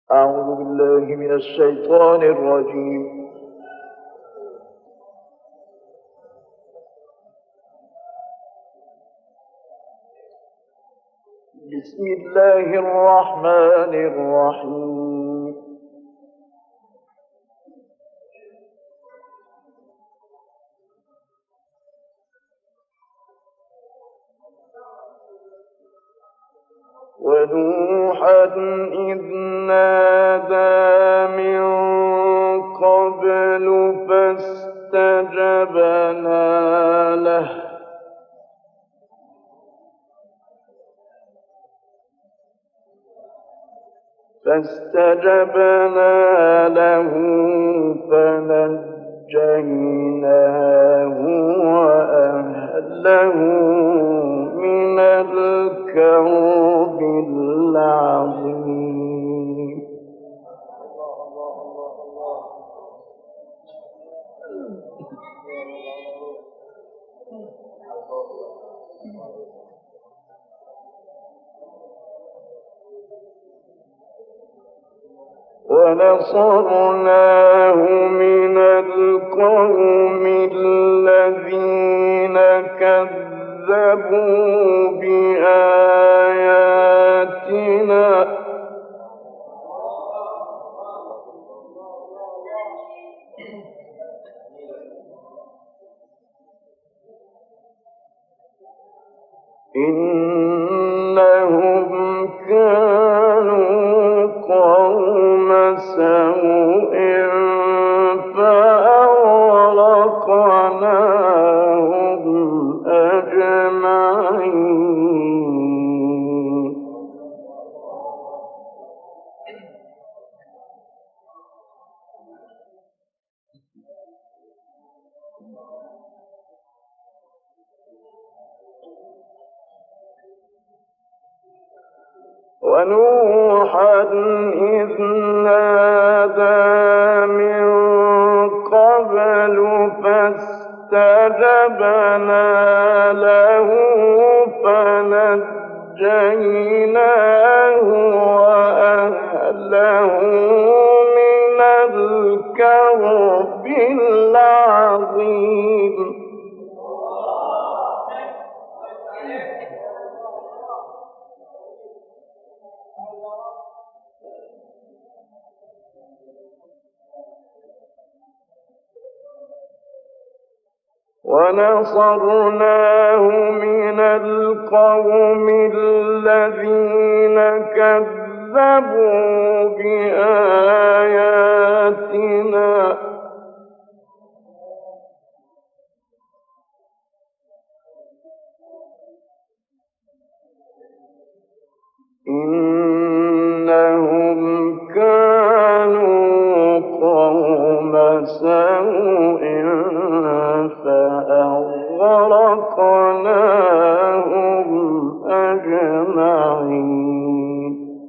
أعوذ بالله من الشيطان الرجيم. بسم الله الرحمن الرحيم. ونوحا إذ نادى من قبل فاستجبنا له فنجيناه وأهله من الكرب العظيم. ونصرناه من القوم الذين كذبوا بآياتنا إنهم كانوا قوم سوء فأغرقناهم أجمعين. ونوحا إذ نادى من قبل فاستجبنا له فنجيناه وأهله من الكرب العظيم. ونصرناه من القوم الذين كذبوا بآياتنا إنهم كانوا قوم سوء فأغرقناهم أجمعين.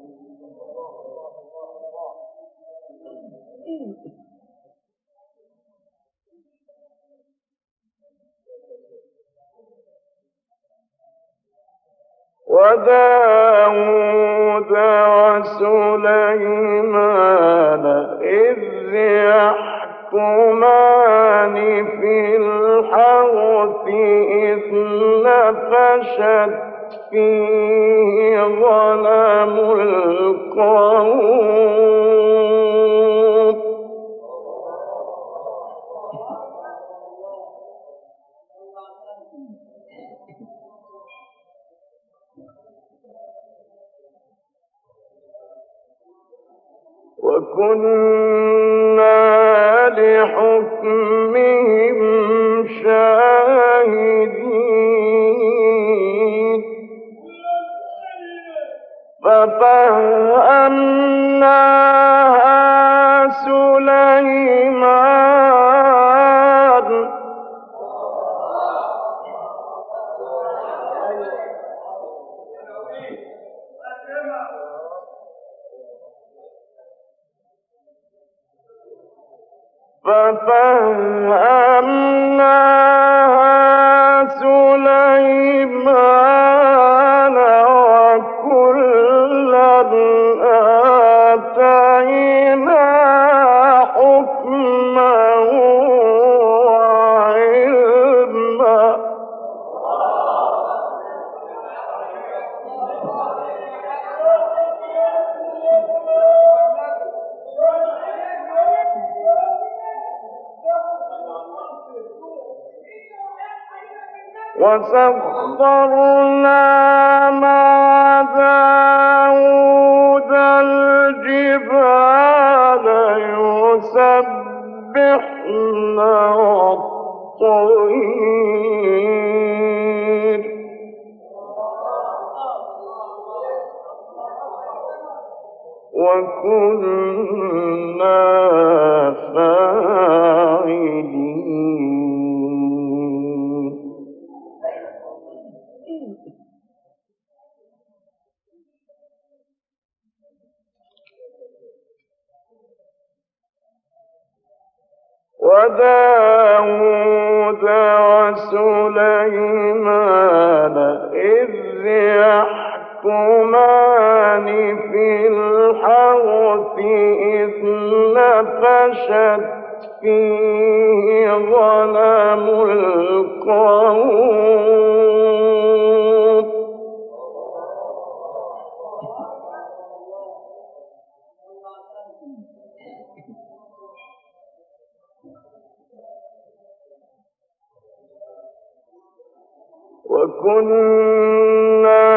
وداود وسليمان إذ يحكمان في الحرث إذ نفشت فيه غنم القوم وكنا لحكمهم شاهدين ففهمناها سليمان وكلا وسخرنا مع داود الجبال يسبحن والطير وكنا فاعلين. وداود وسليمان إذ يحكمان في الحرث إذ نفشت فيه غنم القوم وكنا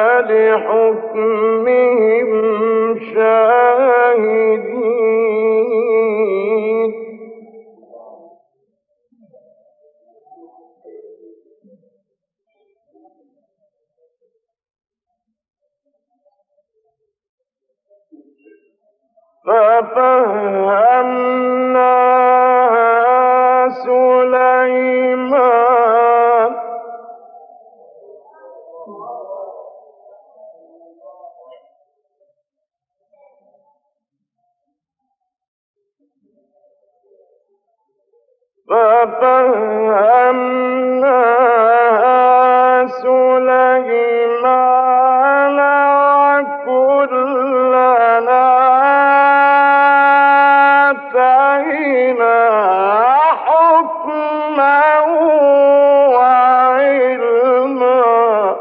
لحكمهم شاهدين. ففهمناها سليمان وكلنا آتينا حكما وعلما.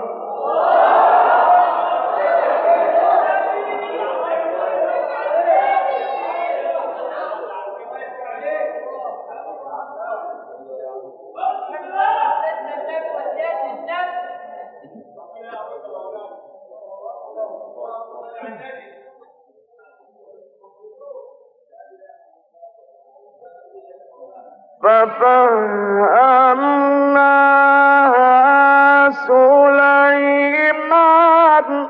ففهمناها سليمان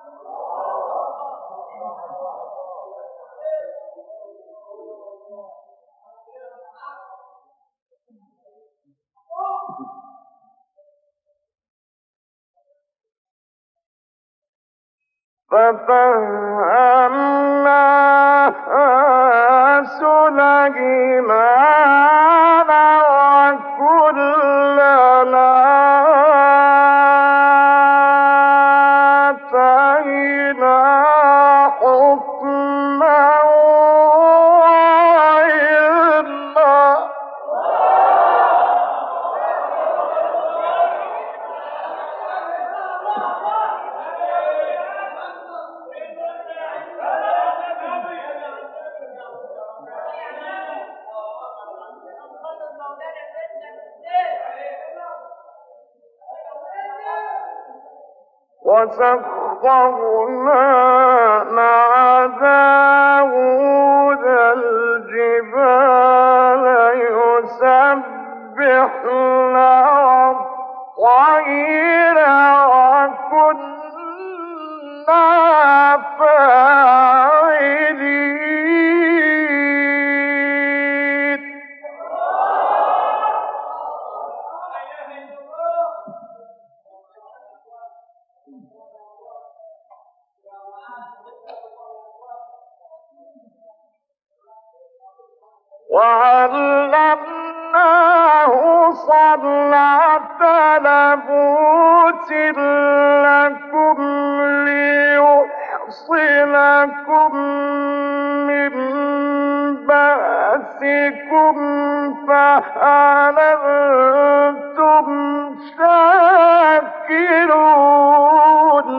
وكلنا آتينا حكما وعلما. وسخرنا مع داود الجبال يسبحن والطير وكنا فاعلين. وعلمناه صنعة لبوس لكم ليحصنكم من بأسكم فهل أنتم شاكرون.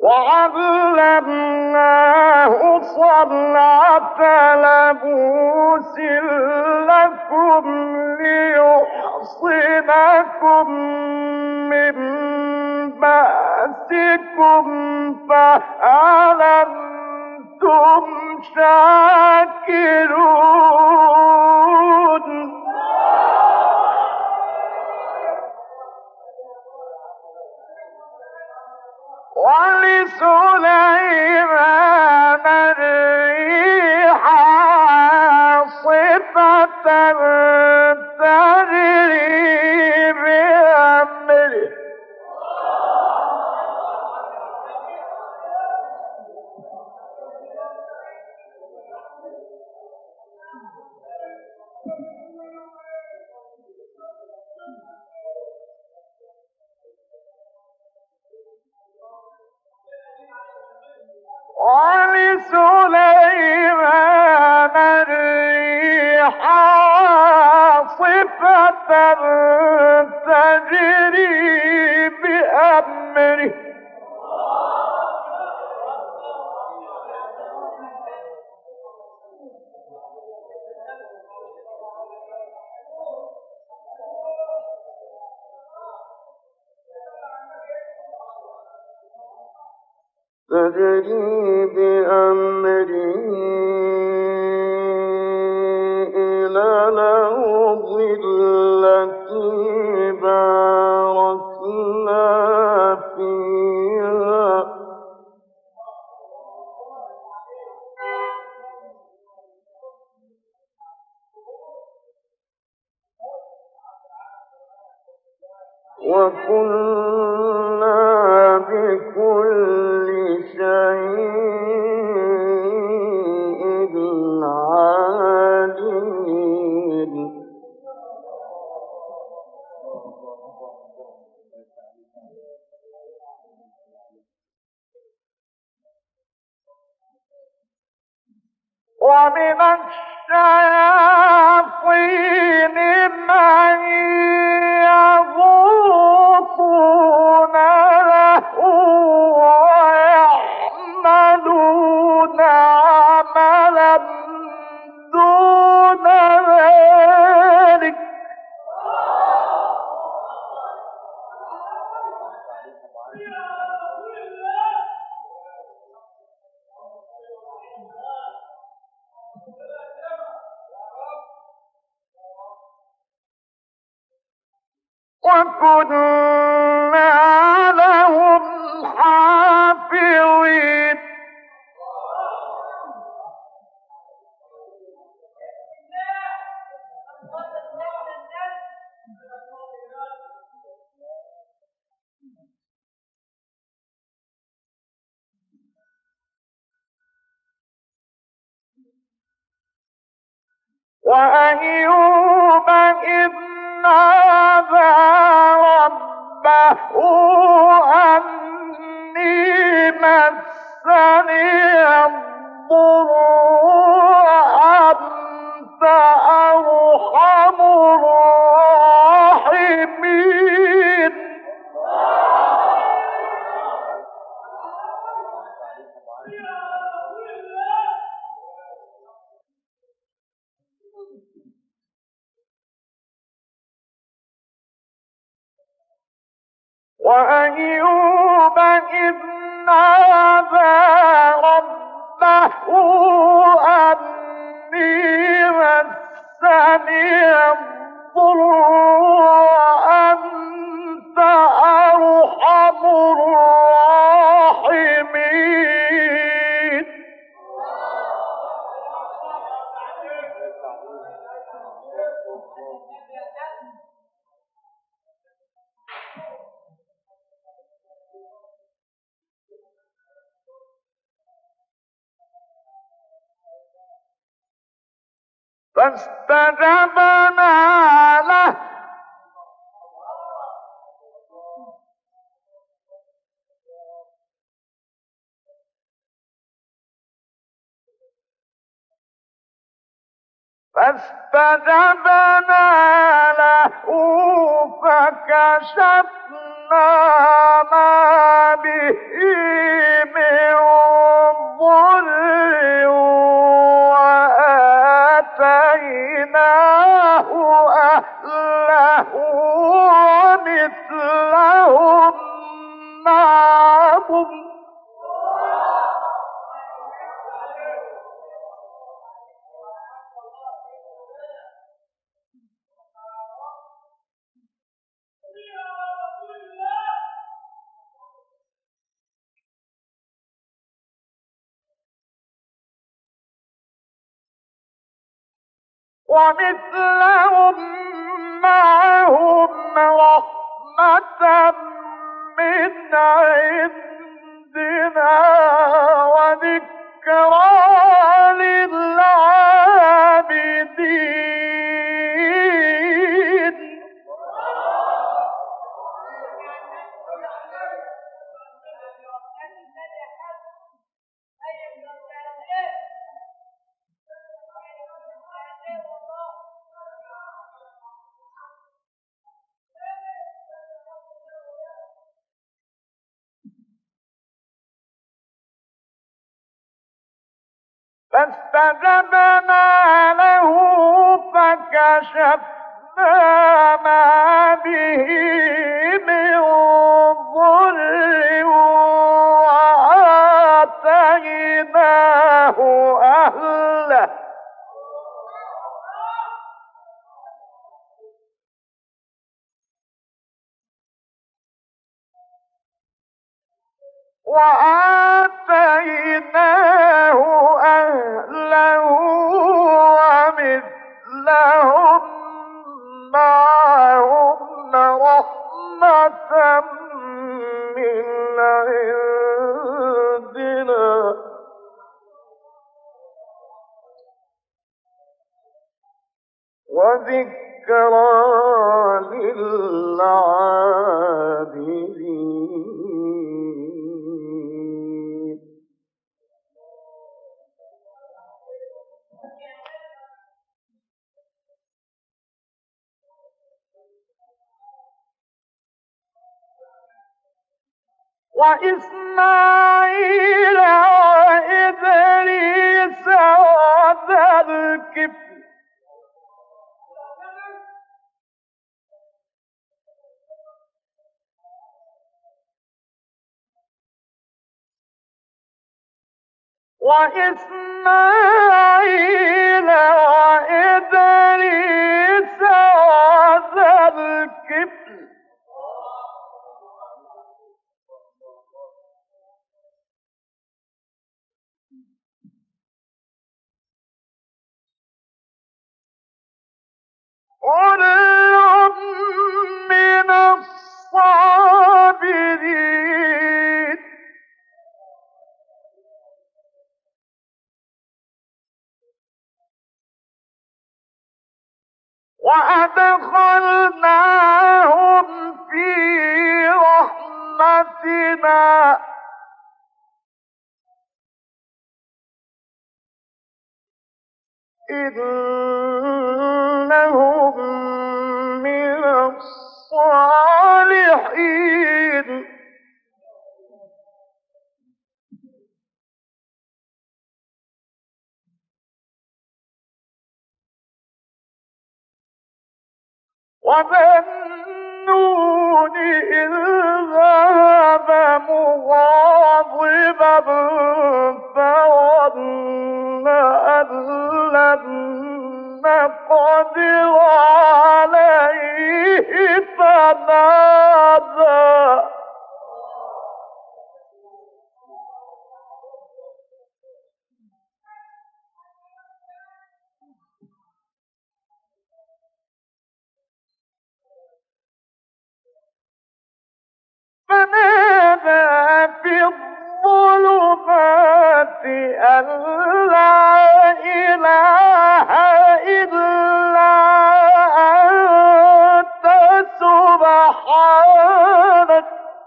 وعلمناه صنعة لبوس لكم ليحصنكم من بأسكم فهل أنتم شاكرون ولسليمان الريح عاصفة تجري بأمره ولسليمان الريح عاصفة تجري بأمره إلى الأرض التي باركنا فيها وكنا بكل شيء عالمين ومن الشياطين من يغوصون له ويعملون عملا دون ذلك وكنا لهم حافظين وأيوب إذ نادى ربه أني مسني الضر وأنت أرحم الراحمين وأيوب إذ نادى ربه أني مسني الضر وأنت أرحم الراحمين فاستجبنا له فكشفنا ما به ومثلهم معهم رحمة من عندنا وذكرى للعابدين. فاستجبنا له فكشفنا ما به من ضر وآتيناه أهله ومثلهم معهم رحمة من عندنا وذكرى للعابدين. وإسماعيل وإدريس وذا الكفل وإسماعيل وإدريس وذا الكفل كل من الصابرين. وأدخلناهم في رحمتنا إنهم من الصالحين. وذا النون إذ ذهب مغاضبا فظن أن لن نقدر عليه فنادى في الظلمات أن لا إله إلا أنت سبحانك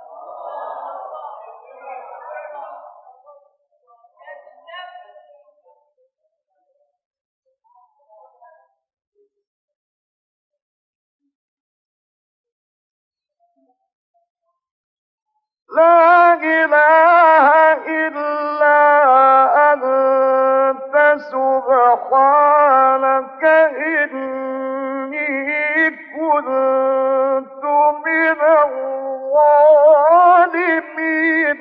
لا إله إلا أنت سبحانك إني كنت من الظالمين.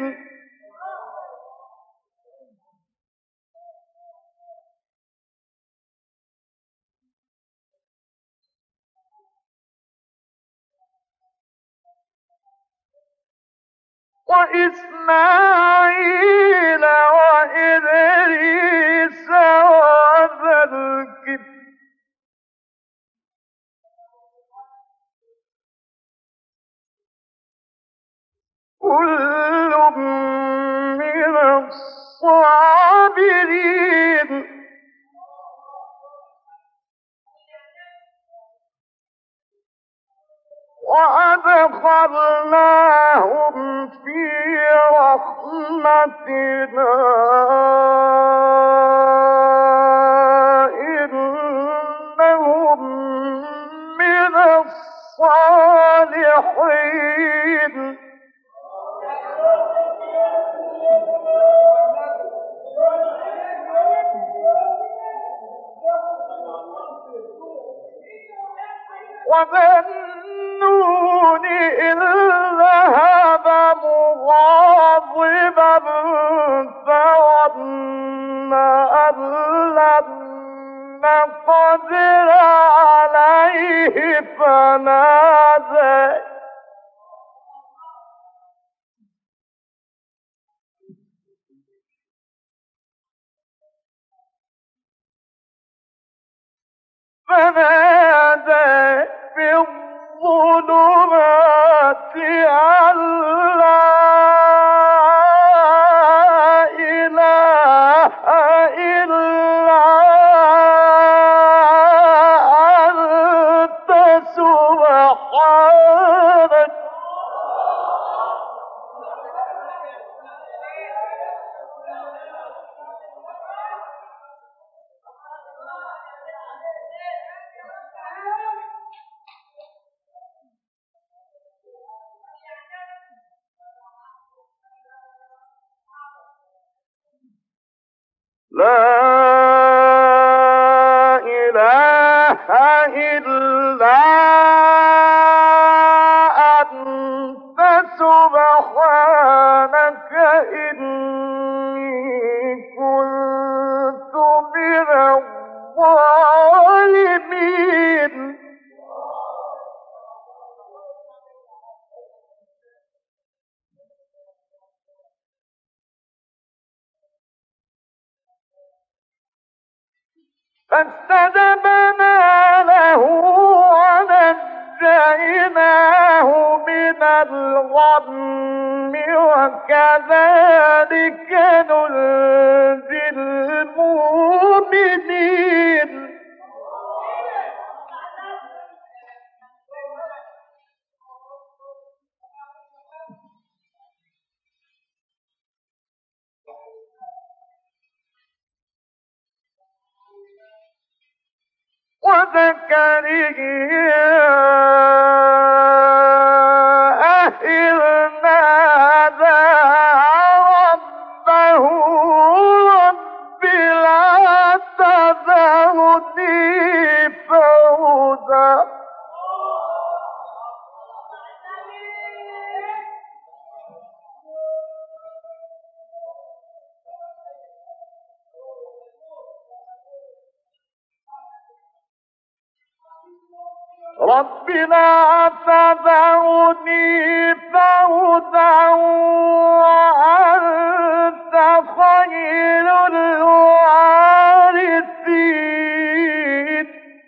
وإسماعيل وإدريس وذا الكفل كل من الصابرين وأدخلناهم في رحمتنا إنهم من الصالحين وذا النون إذ ذهب مغاضبا فظن أن لن نقدر عليه فنادى في الظلمات أن لا إله إلا أنت سبحانك لا إله إلا أنت سبحانك إني كنت من الظالمين فاستجبنا له ونجيناه من الغم وكذلك ننجي المؤمنين وزكريا إذ نادى ربه رب لا تذرني فردا رب لا تذرني فردا وأنت خير الوارثين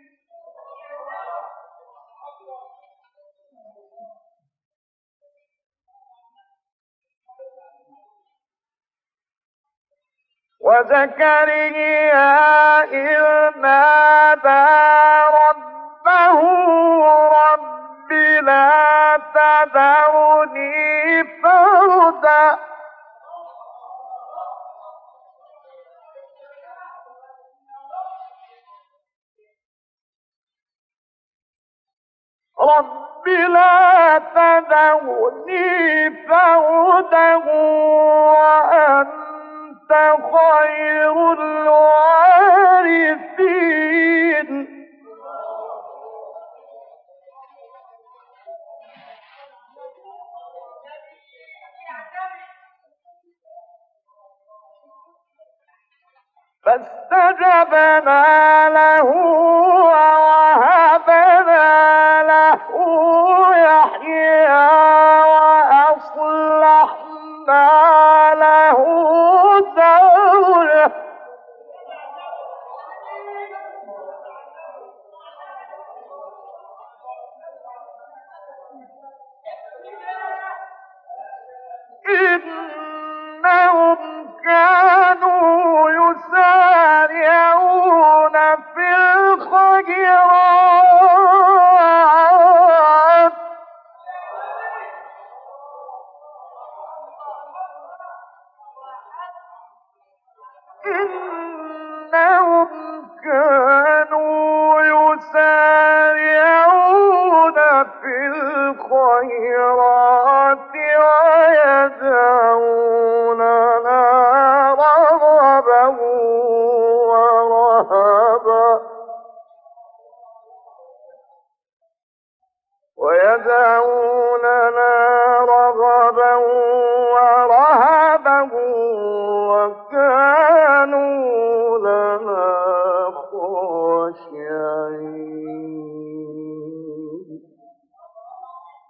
وزكريا إذ نادى ربه رب لا تذرني فردا رب لا تذرني فردا وأنت خير الوارثين فاستجبنا له ووهبنا له يحيى وأصلحنا له زوجه في الخيرات ويدعوننا رغبا ورهبا وكانوا لنا خاشعين.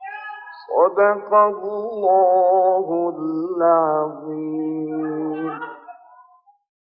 صدق الله العظيم.